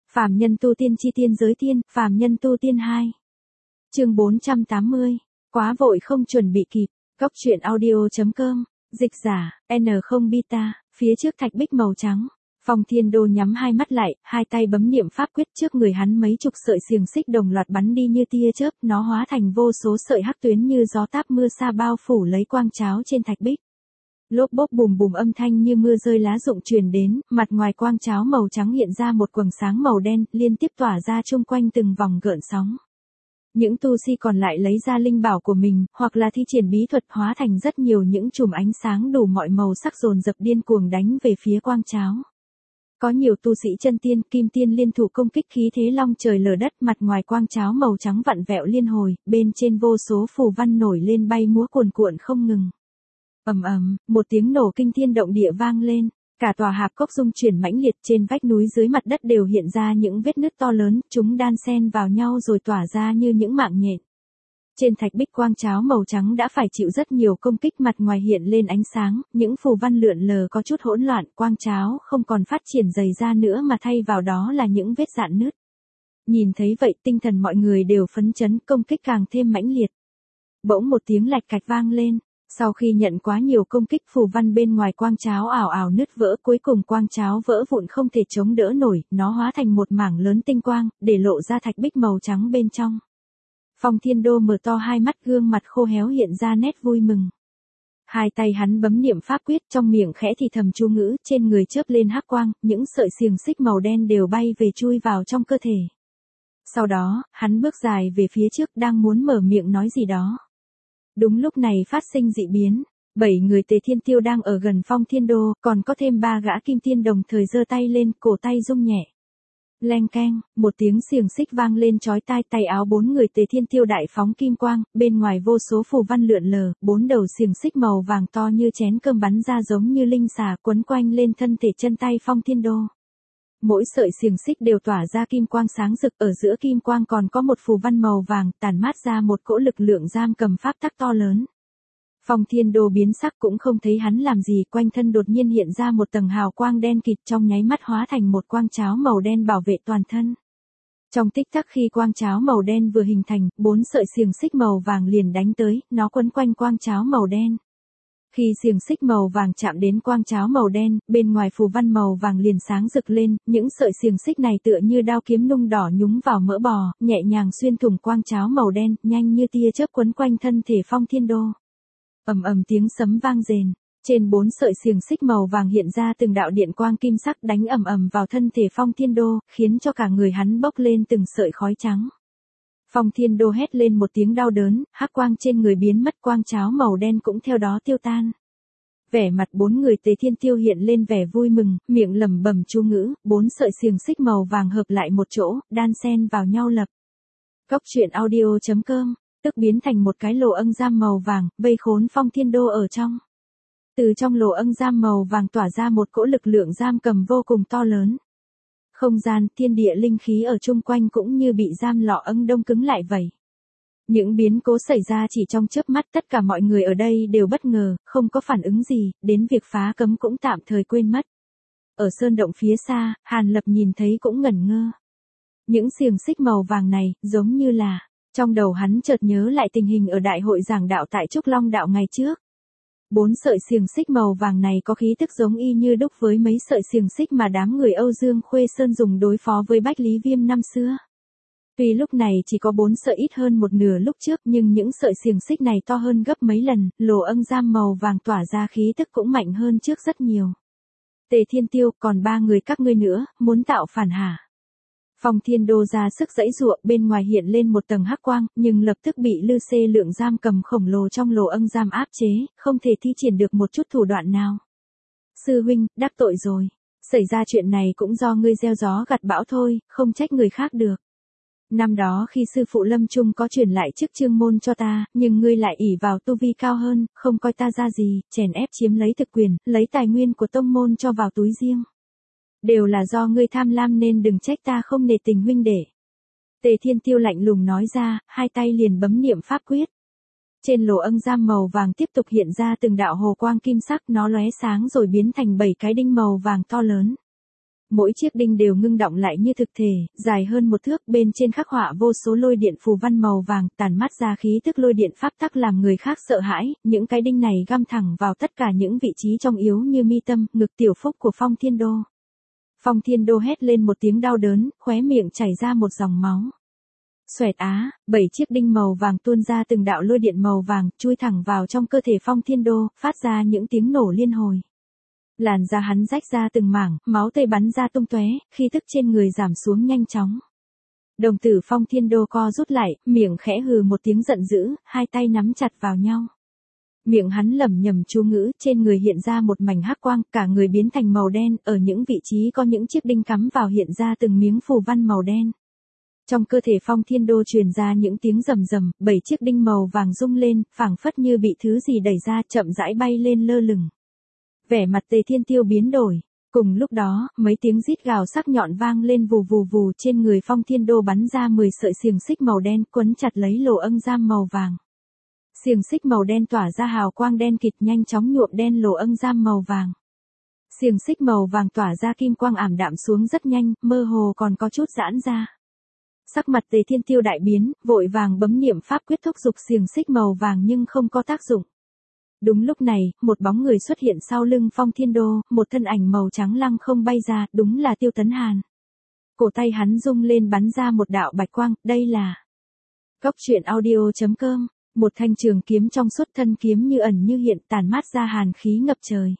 Phàm nhân tu tiên chi tiên giới tiên, phàm nhân tu tiên 2. Chương 480. Quá vội không chuẩn bị kịp. Góc truyện audio.com. Dịch giả, N0 Beta, phía trước thạch bích màu trắng. Phong Thiên Đô nhắm hai mắt lại, hai tay bấm niệm pháp quyết, trước người hắn mấy chục sợi xiềng xích đồng loạt bắn đi như tia chớp, nó hóa thành vô số sợi hắc tuyến như gió táp mưa sa bao phủ lấy quang cháo trên thạch bích. Lốp bốp bùm bùm âm thanh như mưa rơi lá rụng truyền đến, mặt ngoài quang cháo màu trắng hiện ra một quầng sáng màu đen, liên tiếp tỏa ra chung quanh từng vòng gợn sóng. Những tu sĩ còn lại lấy ra linh bảo của mình, hoặc là thi triển bí thuật hóa thành rất nhiều những chùm ánh sáng đủ mọi màu sắc dồn dập điên cuồng đánh về phía quang cháo. Có nhiều tu sĩ chân tiên, kim tiên liên thủ công kích, khí thế long trời lở đất, mặt ngoài quang cháo màu trắng vặn vẹo liên hồi, bên trên vô số phù văn nổi lên bay múa cuồn cuộn không ngừng. Ầm ầm, một tiếng nổ kinh thiên động địa vang lên, cả tòa hạp cốc rung chuyển mãnh liệt, trên vách núi dưới mặt đất đều hiện ra những vết nứt to lớn, chúng đan xen vào nhau rồi tỏa ra như những mạng nhện. Trên thạch bích quang cháo màu trắng đã phải chịu rất nhiều công kích, mặt ngoài hiện lên ánh sáng, những phù văn lượn lờ có chút hỗn loạn, quang cháo không còn phát triển dày ra nữa mà thay vào đó là những vết rạn nứt. Nhìn thấy vậy, tinh thần mọi người đều phấn chấn, công kích càng thêm mãnh liệt. Bỗng một tiếng lạch cạch vang lên. Sau khi nhận quá nhiều công kích, phù văn bên ngoài quang cháo ảo ảo nứt vỡ, cuối cùng quang cháo vỡ vụn không thể chống đỡ nổi, nó hóa thành một mảng lớn tinh quang, để lộ ra thạch bích màu trắng bên trong. Phong Thiên Đô mở to hai mắt, gương mặt khô héo hiện ra nét vui mừng. Hai tay hắn bấm niệm pháp quyết, trong miệng khẽ thì thầm chú ngữ, trên người chớp lên hắc quang, những sợi xiềng xích màu đen đều bay về chui vào trong cơ thể. Sau đó, hắn bước dài về phía trước, đang muốn mở miệng nói gì đó. Đúng lúc này phát sinh dị biến, 7 người Tề Thiên Tiêu đang ở gần Phong Thiên Đô, còn có thêm 3 gã kim tiên đồng thời giơ tay lên, cổ tay rung nhẹ. Leng keng, một tiếng xiềng xích vang lên chói tai, tay áo 4 người Tề Thiên Tiêu đại phóng kim quang, bên ngoài vô số phù văn lượn lờ, 4 đầu xiềng xích màu vàng to như chén cơm bắn ra giống như linh xà quấn quanh lên thân thể chân tay Phong Thiên Đô. Mỗi sợi xiềng xích đều tỏa ra kim quang sáng rực, ở giữa kim quang còn có một phù văn màu vàng, tản mát ra một cỗ lực lượng giam cầm pháp tắc to lớn. Phong Thiên Đô biến sắc, cũng không thấy hắn làm gì, quanh thân đột nhiên hiện ra một tầng hào quang đen kịt, trong nháy mắt hóa thành một quang cháo màu đen bảo vệ toàn thân. Trong tích tắc khi quang cháo màu đen vừa hình thành, 4 sợi xiềng xích màu vàng liền đánh tới, nó quấn quanh quang cháo màu đen. Khi xiềng xích màu vàng chạm đến quang cháo màu đen, bên ngoài phù văn màu vàng liền sáng rực lên, những sợi xiềng xích này tựa như đao kiếm nung đỏ nhúng vào mỡ bò, nhẹ nhàng xuyên thủng quang cháo màu đen, nhanh như tia chớp quấn quanh thân thể Phong Thiên Đô. Ầm ầm tiếng sấm vang rền, trên 4 sợi xiềng xích màu vàng hiện ra từng đạo điện quang kim sắc đánh ầm ầm vào thân thể Phong Thiên Đô, khiến cho cả người hắn bốc lên từng sợi khói trắng. Phong Thiên Đô hét lên một tiếng đau đớn, hắc quang trên người biến mất, quang cháo màu đen cũng theo đó tiêu tan. Vẻ mặt 4 người Tề Thiên Tiêu hiện lên vẻ vui mừng, miệng lẩm bẩm chú ngữ, 4 sợi xiềng xích màu vàng hợp lại một chỗ, đan xen vào nhau lập. Góc truyện audio.com, tức biến thành một cái lỗ ân giam màu vàng, vây khốn Phong Thiên Đô ở trong. Từ trong lỗ ân giam màu vàng tỏa ra một cỗ lực lượng giam cầm vô cùng to lớn. Không gian, thiên địa linh khí ở chung quanh cũng như bị giam lọ ân đông cứng lại vậy. Những biến cố xảy ra chỉ trong chớp mắt, tất cả mọi người ở đây đều bất ngờ, không có phản ứng gì, đến việc phá cấm cũng tạm thời quên mất. Ở sơn động phía xa, Hàn Lập nhìn thấy cũng ngẩn ngơ. Những xiềng xích màu vàng này, giống như là, trong đầu hắn chợt nhớ lại tình hình ở đại hội giảng đạo tại Trúc Long đạo ngày trước. 4 sợi xiềng xích màu vàng này có khí tức giống y như đúc với mấy sợi xiềng xích mà đám người Âu Dương Khuê Sơn dùng đối phó với Bách Lý Viêm năm xưa. Tuy lúc này chỉ có 4 sợi ít hơn một nửa lúc trước, nhưng những sợi xiềng xích này to hơn gấp mấy lần, lỗ ân giam màu vàng tỏa ra khí tức cũng mạnh hơn trước rất nhiều. Tề Thiên Tiêu, còn 3 người các ngươi nữa, muốn tạo phản hả? Phong Thiên Đô ra sức giãy giụa, bên ngoài hiện lên một tầng hắc quang, nhưng lập tức bị lư xê lượng giam cầm khổng lồ trong lỗ ân giam áp chế, không thể thi triển được một chút thủ đoạn nào. Sư huynh, đắc tội rồi. Xảy ra chuyện này cũng do ngươi gieo gió gặt bão thôi, không trách người khác được. Năm đó khi sư phụ Lâm Trung có truyền lại chức chương môn cho ta, nhưng ngươi lại ỷ vào tu vi cao hơn, không coi ta ra gì, chèn ép chiếm lấy thực quyền, lấy tài nguyên của tông môn cho vào túi riêng. Đều là do ngươi tham lam nên đừng trách ta không nể tình huynh đệ. Tề Thiên Tiêu lạnh lùng nói ra, hai tay liền bấm niệm pháp quyết. Trên lỗ ân giam màu vàng tiếp tục hiện ra từng đạo hồ quang kim sắc, nó lóe sáng rồi biến thành 7 cái đinh màu vàng to lớn. Mỗi chiếc đinh đều ngưng đọng lại như thực thể, dài hơn 1 thước, bên trên khắc họa vô số lôi điện phù văn màu vàng, tản mát ra khí tức lôi điện pháp tắc làm người khác sợ hãi, những cái đinh này găm thẳng vào tất cả những vị trí trong yếu như mi tâm, ngực, tiểu phúc của Phong Thiên Đô. Phong Thiên Đô hét lên một tiếng đau đớn, khóe miệng chảy ra một dòng máu. Xoẹt 7 chiếc đinh màu vàng tuôn ra từng đạo lôi điện màu vàng, chui thẳng vào trong cơ thể Phong Thiên Đô, phát ra những tiếng nổ liên hồi. Làn da hắn rách ra từng mảng, máu tươi bắn ra tung tóe, khí tức trên người giảm xuống nhanh chóng. Đồng tử Phong Thiên Đô co rút lại, miệng khẽ hừ một tiếng giận dữ, hai tay nắm chặt vào nhau. Miệng hắn lẩm nhẩm chú ngữ, trên người hiện ra một mảnh hắc quang, cả người biến thành màu đen, ở những vị trí có những chiếc đinh cắm vào hiện ra từng miếng phù văn màu đen. Trong cơ thể Phong Thiên Đô truyền ra những tiếng rầm rầm, 7 chiếc đinh màu vàng rung lên, phảng phất như bị thứ gì đẩy ra, chậm rãi bay lên lơ lửng. Vẻ mặt Tề Thiên Tiêu biến đổi. Cùng lúc đó, mấy tiếng rít gào sắc nhọn vang lên vù vù vù, trên người Phong Thiên Đô bắn ra 10 sợi xiềng xích màu đen quấn chặt lấy lỗ âm giam màu vàng. Xiềng xích màu đen tỏa ra hào quang đen kịt nhanh chóng nhuộm đen lỗ âm giam màu vàng. Xiềng xích màu vàng tỏa ra kim quang ảm đạm xuống rất nhanh, mơ hồ còn có chút giãn ra. Sắc mặt Tề Thiên Tiêu đại biến, vội vàng bấm niệm pháp quyết thúc giục xiềng xích màu vàng nhưng không có tác dụng. Đúng lúc này, một bóng người xuất hiện sau lưng Phong Thiên Đô, một thân ảnh màu trắng lăng không bay ra, đúng là Tiêu Tấn Hàn. Cổ tay hắn rung lên bắn ra một đạo bạch quang, đây là Goctruyện.audio.com, một thanh trường kiếm trong suốt, thân kiếm như ẩn như hiện, tản mát ra hàn khí ngập trời.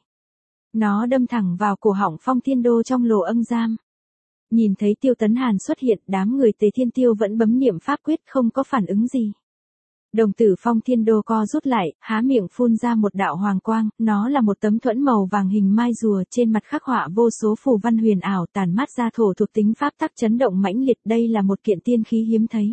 Nó đâm thẳng vào cổ họng Phong Thiên Đô trong lỗ âm giam. Nhìn thấy Tiêu Tấn Hàn xuất hiện, đám người Tề Thiên Tiêu vẫn bấm niệm pháp quyết không có phản ứng gì. Đồng tử Phong Thiên Đô co rút lại, há miệng phun ra một đạo hoàng quang, nó là một tấm thuẫn màu vàng hình mai rùa, trên mặt khắc họa vô số phù văn huyền ảo, tản mát ra thổ thuộc tính pháp tắc chấn động mãnh liệt, đây là một kiện tiên khí hiếm thấy.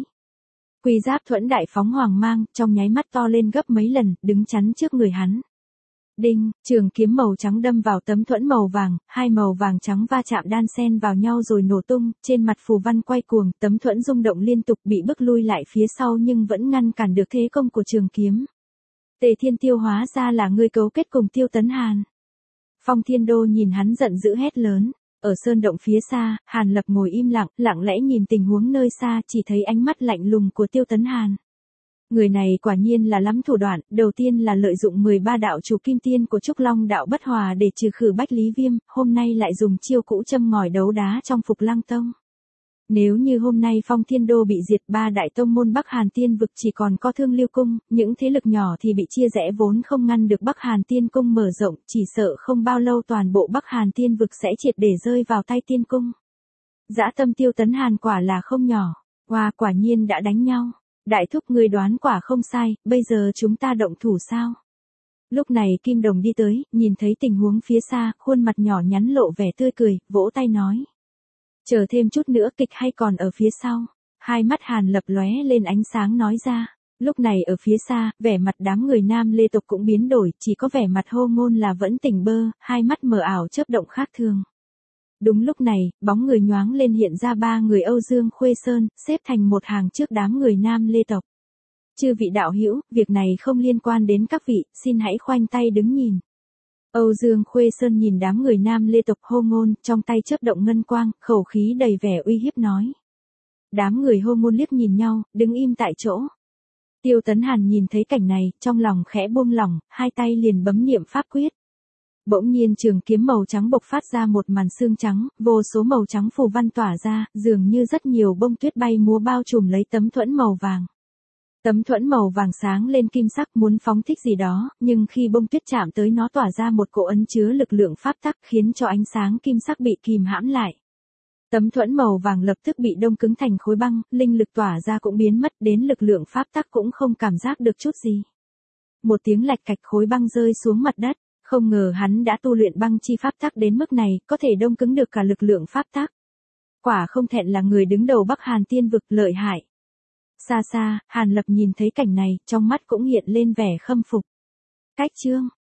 Quy giáp thuẫn đại phóng hoàng mang, trong nháy mắt to lên gấp mấy lần, đứng chắn trước người hắn. Đinh, trường kiếm màu trắng đâm vào tấm thuẫn màu vàng, hai màu vàng trắng va chạm đan xen vào nhau rồi nổ tung, trên mặt phù văn quay cuồng, tấm thuẫn rung động liên tục, bị bức lui lại phía sau nhưng vẫn ngăn cản được thế công của trường kiếm. Tề Thiên Tiêu hóa ra là ngươi cấu kết cùng Tiêu Tấn Hàn. Phong Thiên Đô nhìn hắn giận dữ hét lớn. Ở sơn động phía xa, Hàn Lập ngồi im lặng, lặng lẽ nhìn tình huống nơi xa, chỉ thấy ánh mắt lạnh lùng của Tiêu Tấn Hàn. Người này quả nhiên là lắm thủ đoạn, đầu tiên là lợi dụng 13 đạo chủ kim tiên của Trúc Long đạo bất hòa để trừ khử Bách Lý Viêm, hôm nay lại dùng chiêu cũ châm ngòi đấu đá trong Phục Lăng Tông. Nếu như hôm nay Phong Thiên Đô bị diệt, 3 đại tông môn Bắc Hàn Tiên vực chỉ còn có Thương Liêu Cung, những thế lực nhỏ thì bị chia rẽ vốn không ngăn được Bắc Hàn Tiên Cung mở rộng, chỉ sợ không bao lâu toàn bộ Bắc Hàn Tiên vực sẽ triệt để rơi vào tay Tiên Cung. Dã tâm Tiêu Tấn Hàn quả là không nhỏ, quả nhiên đã đánh nhau. Đại thúc ngươi đoán quả không sai, bây giờ chúng ta động thủ sao? Lúc này Kim Đồng đi tới, nhìn thấy tình huống phía xa, khuôn mặt nhỏ nhắn lộ vẻ tươi cười, vỗ tay nói. Chờ thêm chút nữa, kịch hay còn ở phía sau. Hai mắt Hàn Lập lóe lên ánh sáng nói ra. Lúc này ở phía xa, vẻ mặt đám người Nam Lê tộc cũng biến đổi, chỉ có vẻ mặt Hô Ngôn là vẫn tỉnh bơ, hai mắt mờ ảo chớp động khác thường. Đúng lúc này, bóng người nhoáng lên hiện ra 3 người Âu Dương Khuê Sơn, xếp thành một hàng trước đám người Nam Lê tộc. Chư vị đạo hữu, việc này không liên quan đến các vị, xin hãy khoanh tay đứng nhìn. Âu Dương Khuê Sơn nhìn đám người Nam Lê tộc Hô Ngôn, trong tay chớp động ngân quang, khẩu khí đầy vẻ uy hiếp nói. Đám người Hô Ngôn liếc nhìn nhau, đứng im tại chỗ. Tiêu Tấn Hàn nhìn thấy cảnh này, trong lòng khẽ buông lỏng, hai tay liền bấm niệm pháp quyết. Bỗng nhiên trường kiếm màu trắng bộc phát ra một màn xương trắng, vô số màu trắng phù văn tỏa ra, dường như rất nhiều bông tuyết bay múa bao trùm lấy tấm thuẫn màu vàng. Tấm thuẫn màu vàng sáng lên kim sắc muốn phóng thích gì đó, nhưng khi bông tuyết chạm tới nó tỏa ra một cỗ ấn chứa lực lượng pháp tắc khiến cho ánh sáng kim sắc bị kìm hãm lại. Tấm thuẫn màu vàng lập tức bị đông cứng thành khối băng, linh lực tỏa ra cũng biến mất, đến lực lượng pháp tắc cũng không cảm giác được chút gì. Một tiếng lạch cạch, khối băng rơi xuống mặt đất. Không ngờ hắn đã tu luyện băng chi pháp tắc đến mức này, có thể đông cứng được cả lực lượng pháp tắc. Quả không thẹn là người đứng đầu Bắc Hàn Tiên vực, lợi hại. Xa xa, Hàn Lập nhìn thấy cảnh này, trong mắt cũng hiện lên vẻ khâm phục. Cách chương